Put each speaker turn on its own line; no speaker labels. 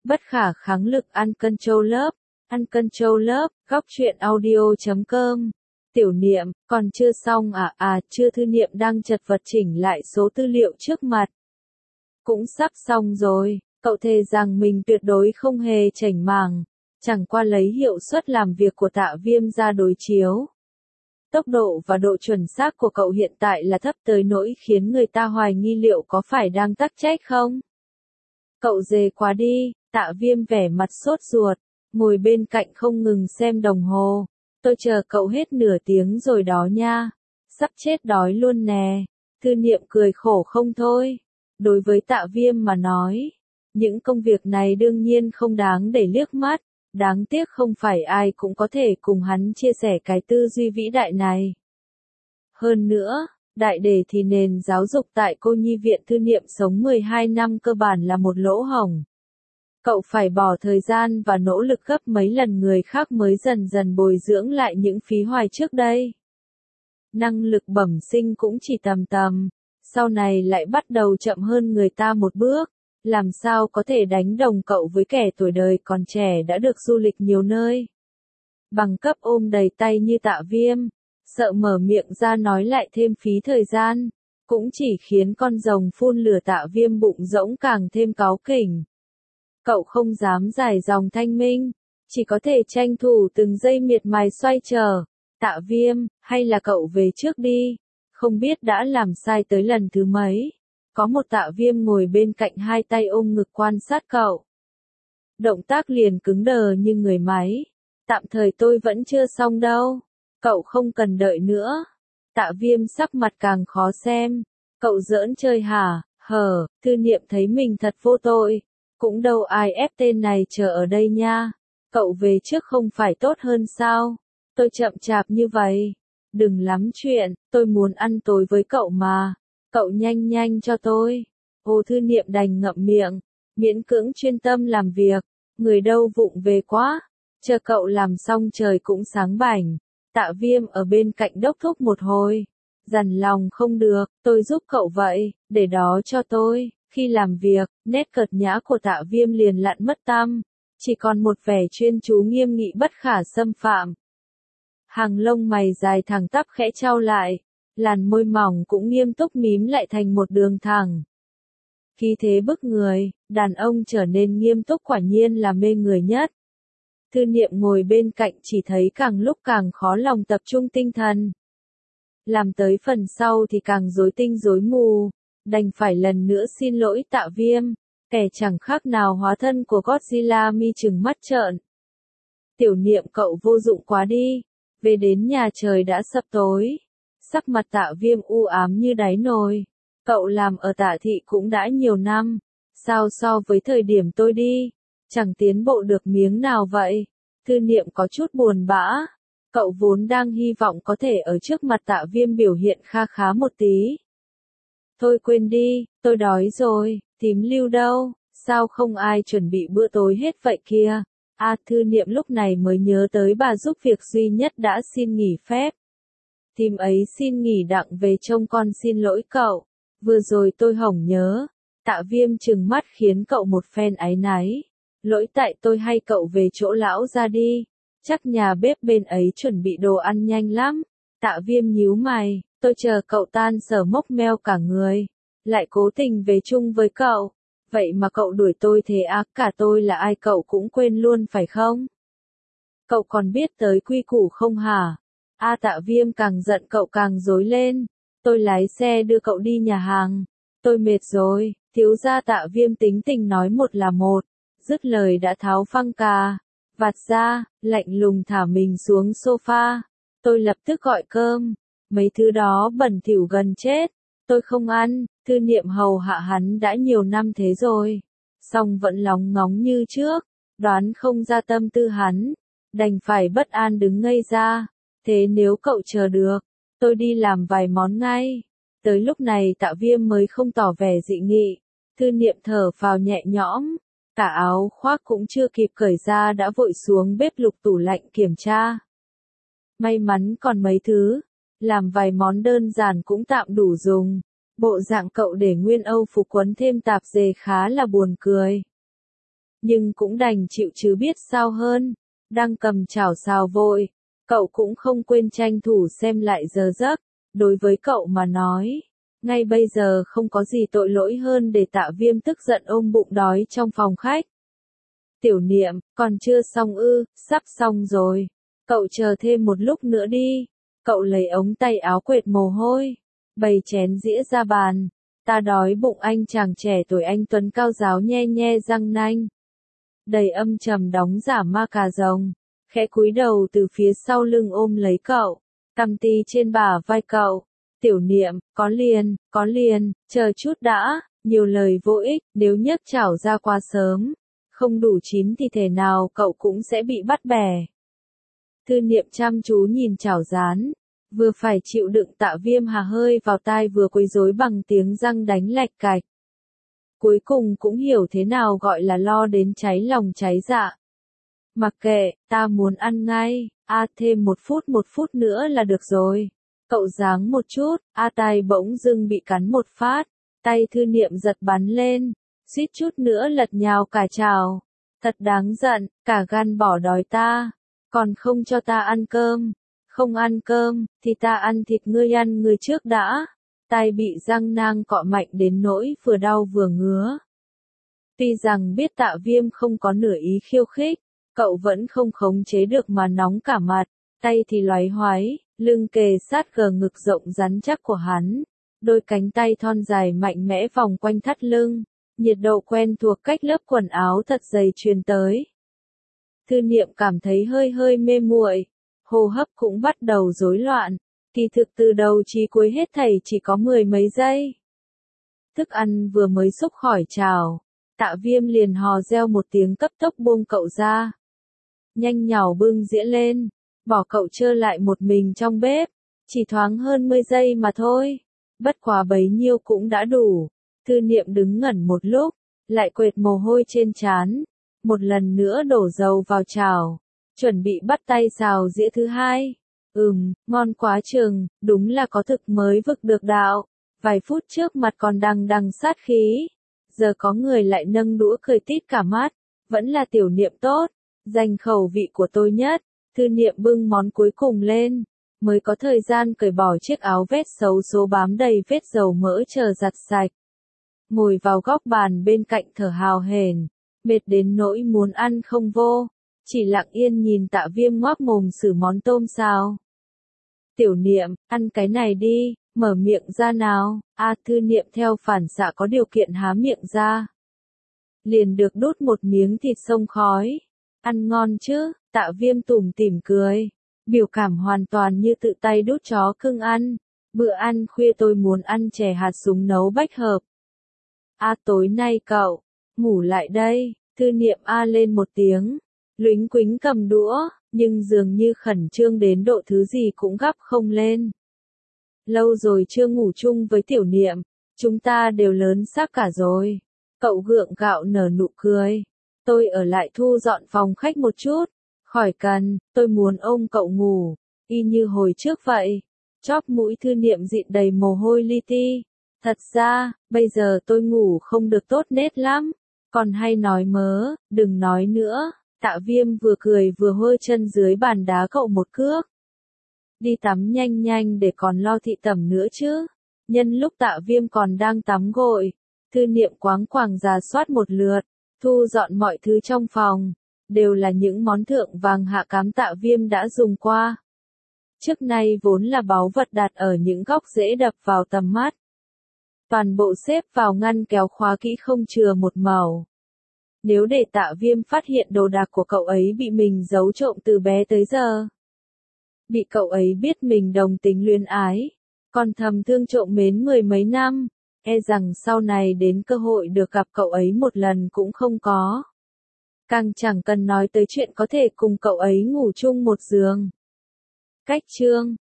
Bất khả kháng lực Uncontrolled, góc truyện audio.com. Tiểu Niệm, còn chưa xong à? Chưa. Thư Niệm đang chật vật chỉnh lại số tư liệu trước mặt. Cũng sắp xong rồi, cậu thề rằng mình tuyệt đối không hề chảnh mảng, chẳng qua lấy hiệu suất làm việc của Tạ Viêm ra đối chiếu. Tốc độ và độ chuẩn xác của cậu hiện tại là thấp tới nỗi khiến người ta hoài nghi liệu có phải đang tắc trách không? Cậu dề quá đi, Tạ Viêm vẻ mặt sốt ruột, ngồi bên cạnh không ngừng xem đồng hồ. Tôi chờ cậu hết nửa tiếng rồi đó nha. Sắp chết đói luôn nè. Thư Niệm cười khổ không thôi. Đối với Tạ Viêm mà nói, những công việc này đương nhiên không đáng để liếc mắt. Đáng tiếc không phải ai cũng có thể cùng hắn chia sẻ cái tư duy vĩ đại này. Hơn nữa, đại để thì nền giáo dục tại cô nhi viện Thư Niệm sống 12 năm cơ bản là một lỗ hổng. Cậu phải bỏ thời gian và nỗ lực gấp mấy lần người khác mới dần dần bồi dưỡng lại những phí hoài trước đây. Năng lực bẩm sinh cũng chỉ tầm, sau này lại bắt đầu chậm hơn người ta một bước. Làm sao có thể đánh đồng cậu với kẻ tuổi đời còn trẻ đã được du lịch nhiều nơi. Bằng cấp ôm đầy tay như Tạ Viêm, sợ mở miệng ra nói lại thêm phí thời gian, cũng chỉ khiến con rồng phun lửa Tạ Viêm bụng rỗng càng thêm cáu kỉnh. Cậu không dám dài dòng thanh minh, chỉ có thể tranh thủ từng giây miệt mài xoay chờ. Tạ Viêm, hay là cậu về trước đi, không biết đã làm sai tới lần thứ mấy. Có một Tạ Viêm ngồi bên cạnh hai tay ôm ngực quan sát cậu. Động tác liền cứng đờ như người máy. Tạm thời tôi vẫn chưa xong đâu. Cậu không cần đợi nữa. Tạ Viêm sắc mặt càng khó xem. Cậu giỡn chơi hả? Thư Niệm thấy mình thật vô tội. Cũng đâu ai ép tên này chờ ở đây nha. Cậu về trước không phải tốt hơn sao? Tôi chậm chạp như vậy. Đừng lắm chuyện, tôi muốn ăn tối với cậu mà. Cậu nhanh cho tôi. Thư Niệm đành ngậm miệng, miễn cưỡng chuyên tâm làm việc. Người đâu vụng về quá. Chờ cậu làm xong trời cũng sáng bảnh. Tạ Viêm ở bên cạnh đốc thúc một hồi. Dằn lòng không được, tôi giúp cậu vậy, để đó cho tôi. Khi làm việc, nét cợt nhã của Tạ Viêm liền lặn mất tăm. Chỉ còn một vẻ chuyên chú nghiêm nghị bất khả xâm phạm. Hàng lông mày dài thẳng tắp khẽ chau lại. Làn môi mỏng cũng nghiêm túc mím lại thành một đường thẳng. Khí thế bức người, đàn ông trở nên nghiêm túc quả nhiên là mê người nhất. Thư Niệm ngồi bên cạnh chỉ thấy càng lúc càng khó lòng tập trung tinh thần. Làm tới phần sau thì càng rối tinh rối mù, đành phải lần nữa xin lỗi Tạ Viêm, kẻ chẳng khác nào hóa thân của Godzilla mi trừng mắt trợn. Tiểu Niệm cậu vô dụng quá đi, về đến nhà trời đã sập tối. Sắc mặt Tạ Viêm u ám như đáy nồi. Cậu làm ở Tạ thị cũng đã nhiều năm. Sao so với thời điểm tôi đi, chẳng tiến bộ được miếng nào vậy? Thư Niệm có chút buồn bã. Cậu vốn đang hy vọng có thể ở trước mặt Tạ Viêm biểu hiện kha khá một tí. Thôi quên đi, tôi đói rồi, thím Lưu đâu? Sao không ai chuẩn bị bữa tối hết vậy kia? Thư Niệm lúc này mới nhớ tới bà giúp việc duy nhất đã xin nghỉ phép. Thím ấy xin nghỉ đặng về trông con xin lỗi cậu. Vừa rồi tôi hổng nhớ. Tạ Viêm trừng mắt khiến cậu một phen áy náy. Lỗi tại tôi hay cậu về chỗ lão ra đi. Chắc nhà bếp bên ấy chuẩn bị đồ ăn nhanh lắm. Tạ Viêm nhíu mày. Tôi chờ cậu tan sở mốc meo cả người. Lại cố tình về chung với cậu. Vậy mà cậu đuổi tôi thế cả tôi là ai cậu cũng quên luôn phải không? Cậu còn biết tới quy củ không hả? Tạ Viêm càng giận cậu càng rối lên. Tôi lái xe đưa cậu đi nhà hàng. Tôi mệt rồi. Thiếu gia Tạ Viêm tính tình nói một là một. Dứt lời đã tháo phăng cà vạt ra, lạnh lùng thả mình xuống sofa. Tôi lập tức gọi cơm. Mấy thứ đó bẩn thỉu gần chết. Tôi không ăn. Thư Niệm hầu hạ hắn đã nhiều năm thế rồi. Song vẫn lóng ngóng như trước. Đoán không ra tâm tư hắn. Đành phải bất an đứng ngây ra. Thế nếu cậu chờ được, tôi đi làm vài món ngay. Tới lúc này Tạ Viêm mới không tỏ vẻ dị nghị. Thư Niệm thở phào nhẹ nhõm. Cả áo khoác cũng chưa kịp cởi ra đã vội xuống bếp lục tủ lạnh kiểm tra. May mắn còn mấy thứ. Làm vài món đơn giản cũng tạm đủ dùng. Bộ dạng cậu để nguyên Âu phục quấn thêm tạp dề khá là buồn cười. nhưng cũng đành chịu chứ biết sao hơn. Đang cầm chảo xào vội, cậu cũng không quên tranh thủ xem lại giờ giấc. Đối với cậu mà nói, ngay bây giờ không có gì tội lỗi hơn để Tạ Viêm tức giận ôm bụng đói trong phòng khách. Tiểu Niệm, còn chưa xong ư? Sắp xong rồi. Cậu chờ thêm một lúc nữa đi. Cậu lấy ống tay áo quệt mồ hôi, bày chén dĩa ra bàn. Ta đói bụng. Anh chàng trẻ tuổi anh tuấn cao ráo nhe nhe răng nanh, đầy âm trầm đóng giả ma cà rồng, khẽ cúi đầu từ phía sau lưng ôm lấy cậu, cằm tì trên bả vai cậu. Tiểu Niệm, có liền, chờ chút đã. Nhiều lời vô ích, nếu nhấc chảo ra quá sớm, không đủ chín thì thể nào cậu cũng sẽ bị bắt bẻ. Thư Niệm chăm chú nhìn chảo rán, vừa phải chịu đựng Tạ Viêm hà hơi vào tai vừa quấy rối bằng tiếng răng đánh lạch cạch. Cuối cùng cũng hiểu thế nào gọi là lo đến cháy lòng cháy dạ. Mặc kệ, ta muốn ăn ngay, thêm một phút nữa là được rồi. Cậu giáng một chút, tai bỗng dưng bị cắn một phát, tay Thư Niệm giật bắn lên, suýt chút nữa lật nhào cả chảo. Thật đáng giận, cả gan bỏ đói ta, còn không cho ta ăn cơm. Không ăn cơm, thì ta ăn thịt ngươi, ăn ngươi trước đã. Tai bị răng nang cọ mạnh đến nỗi vừa đau vừa ngứa. Tuy rằng biết Tạ Viêm không có nửa ý khiêu khích, cậu vẫn không khống chế được mà nóng cả mặt, tay thì loáy hoáy, lưng kề sát gờ ngực rộng rắn chắc của hắn. Đôi cánh tay thon dài mạnh mẽ vòng quanh thắt lưng, nhiệt độ quen thuộc cách lớp quần áo thật dày truyền tới. Thư Niệm cảm thấy hơi mê muội, hô hấp cũng bắt đầu rối loạn, kỳ thực từ đầu chí cuối hết thảy chỉ có 10 mấy giây. Thức ăn vừa mới xúc khỏi chảo, Tạ Viêm liền hò reo một tiếng cấp tốc buông cậu ra. Nhanh nhảu bưng dĩa lên, bỏ cậu trơ lại một mình trong bếp, chỉ thoáng hơn 10 giây mà thôi. Bất quá bấy nhiêu cũng đã đủ. Thư Niệm đứng ngẩn một lúc, lại quệt mồ hôi trên trán, một lần nữa đổ dầu vào chảo, chuẩn bị bắt tay xào dĩa thứ hai. Ngon quá chừng, đúng là có thực mới vực được đạo. Vài phút trước mặt còn đằng sát khí, giờ có người lại nâng đũa cười tít cả mắt. Vẫn là Tiểu Niệm tốt, dành khẩu vị của tôi nhất. Thư Niệm bưng món cuối cùng lên, mới có thời gian cởi bỏ chiếc áo vest xấu số bám đầy vết dầu mỡ chờ giặt sạch. Ngồi vào góc bàn bên cạnh thở hào hển, mệt đến nỗi muốn ăn không vô, chỉ lặng yên nhìn Tạ Viêm ngoác mồm xử món tôm xào. Tiểu Niệm, ăn cái này đi, mở miệng ra nào. Thư Niệm theo phản xạ có điều kiện há miệng ra, liền được đút một miếng thịt xông khói. Ăn ngon chứ? Tạ Viêm tủm tỉm cười, biểu cảm hoàn toàn như tự tay đút chó cưng ăn. Bữa ăn khuya tôi muốn ăn chè hạt súng nấu bách hợp. Tối nay cậu ngủ lại đây. Thư Niệm lên một tiếng, luính quính cầm đũa, nhưng dường như khẩn trương đến độ thứ gì cũng gắp không lên. Lâu rồi chưa ngủ chung với Tiểu Niệm, chúng ta đều lớn xác cả rồi. Cậu gượng gạo nở nụ cười. Tôi ở lại thu dọn phòng khách một chút. Khỏi cần, tôi muốn ôm cậu ngủ, y như hồi trước vậy. Chóp mũi Thư Niệm dịn đầy mồ hôi li ti. Thật ra, bây giờ tôi ngủ không được tốt nết lắm, còn hay nói mớ, đừng nói nữa. Tạ Viêm vừa cười vừa hôi chân dưới bàn đá cậu một cước. Đi tắm nhanh nhanh để còn lo thị tẩm nữa chứ. Nhân lúc Tạ Viêm còn đang tắm gội, Thư Niệm quáng quàng rà soát một lượt, thu dọn mọi thứ trong phòng, đều là những món thượng vàng hạ cám Tạ Viêm đã dùng qua. Trước nay vốn là báu vật đặt ở những góc dễ đập vào tầm mắt. Toàn bộ xếp vào ngăn kéo khóa kỹ không chừa một mẩu. Nếu để Tạ Viêm phát hiện đồ đạc của cậu ấy bị mình giấu trộm từ bé tới giờ, bị cậu ấy biết mình đồng tính luyến ái, còn thầm thương trộm mến 10 mấy năm, e rằng sau này đến cơ hội được gặp cậu ấy một lần cũng không có. Càng chẳng cần nói tới chuyện có thể cùng cậu ấy ngủ chung một giường. Cách chương